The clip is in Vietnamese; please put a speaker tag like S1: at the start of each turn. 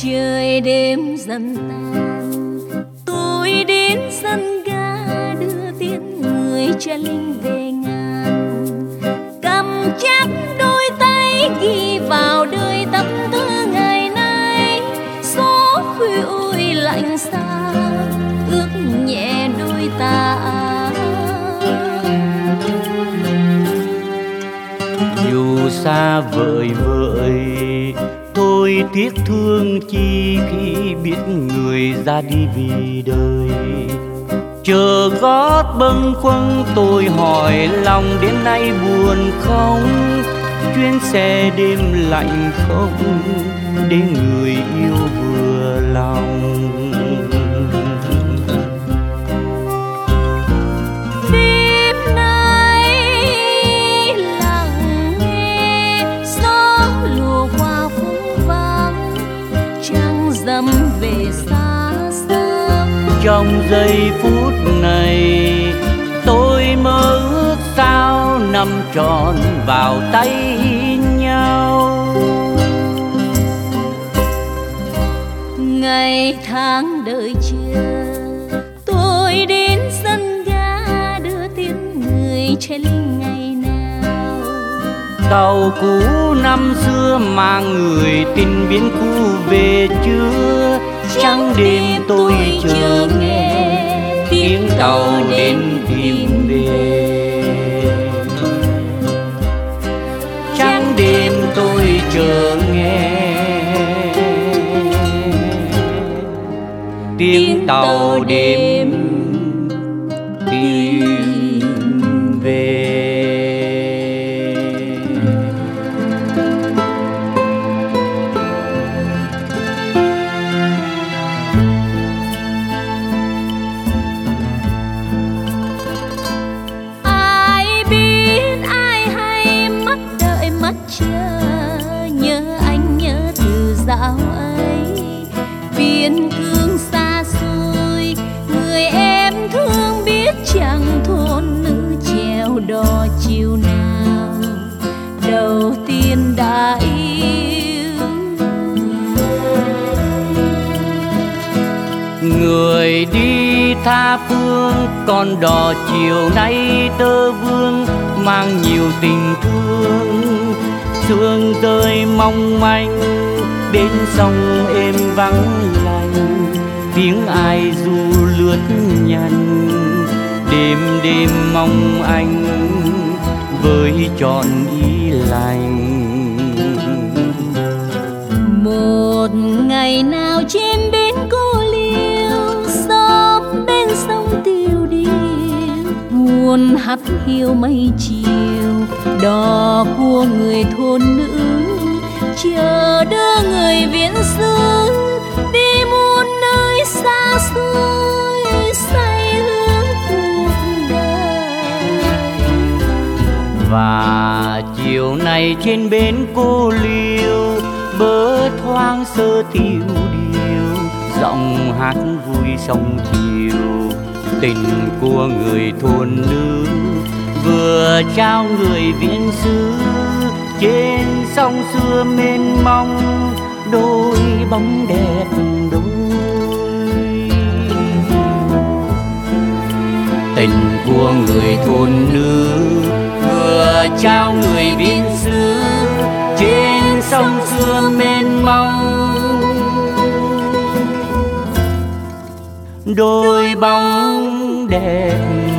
S1: Trời đêm dần tan, tôi đến sân ga đưa tiễn người cha linh về ngàn. Cầm chắc đôi tay ghi vào đời tâm tư ngày nay. Gió khuya ôi lạnh xa, ướt nhẹ đôi ta.
S2: Dù xa vời vợi, tôi tiếc thương chi khi biết người ra đi vì đời. Chờ gót bâng khuâng tôi hỏi lòng đến nay buồn không? Chuyến xe đêm lạnh không để người yêu vừa lòng.
S1: Đêm nay lặng nghe gió lùa qua phố vắng, trăng dầm về xa xăm.
S2: Trong giây phút này tôi mơ ước sao nằm trọn vào tay nhau.
S1: Ngày tháng đợi chờ, tôi đến sân ga đưa tiễn người trai linh ngày nào.
S2: Tàu cũ năm xưa mang người tình biến cũ về chưa? Trắng đêm tôi chờ nghe tiếng tàu đến tìm về. Trắng đêm tôi chờ nghe tiếng tàu đêm tìm về.
S1: Ai biết ai hay mắt đợi mắt chờ, nhớ anh nhớ từ dạo ấy. Biên cương xa xôi, người em thương biết chẳng thôn nữ chèo đò chiều nào đầu tiên đã yêu.
S2: Người đi tha phương con đò chiều nay tơ vương mang nhiều tình thương. Sương rơi mong manh bên sông êm vắng lành, tiếng ai du lướt nhanh. Đêm đêm mong anh với trọn ý lành.
S1: Một ngày nào trên bến cô liêu, xóm bên sông tiêu điều, buồn hắt hiu mây chiều. Đò của người thôn nữ chờ đưa người viễn xứ đi muôn nơi xa xôi, say hướng cuộc đời.
S2: Và chiều nay trên bến cô liêu, bờ thoáng sơ tiêu điều, giọng hát vui sông chiều. Tình của người thôn nữ vừa trao người viễn xứ, trên sông xưa mênh mông đôi bóng đẹp đôi. Tình của người thôn nữ vừa trao người viễn xứ, trên sông xưa mênh mông đôi bóng đẹp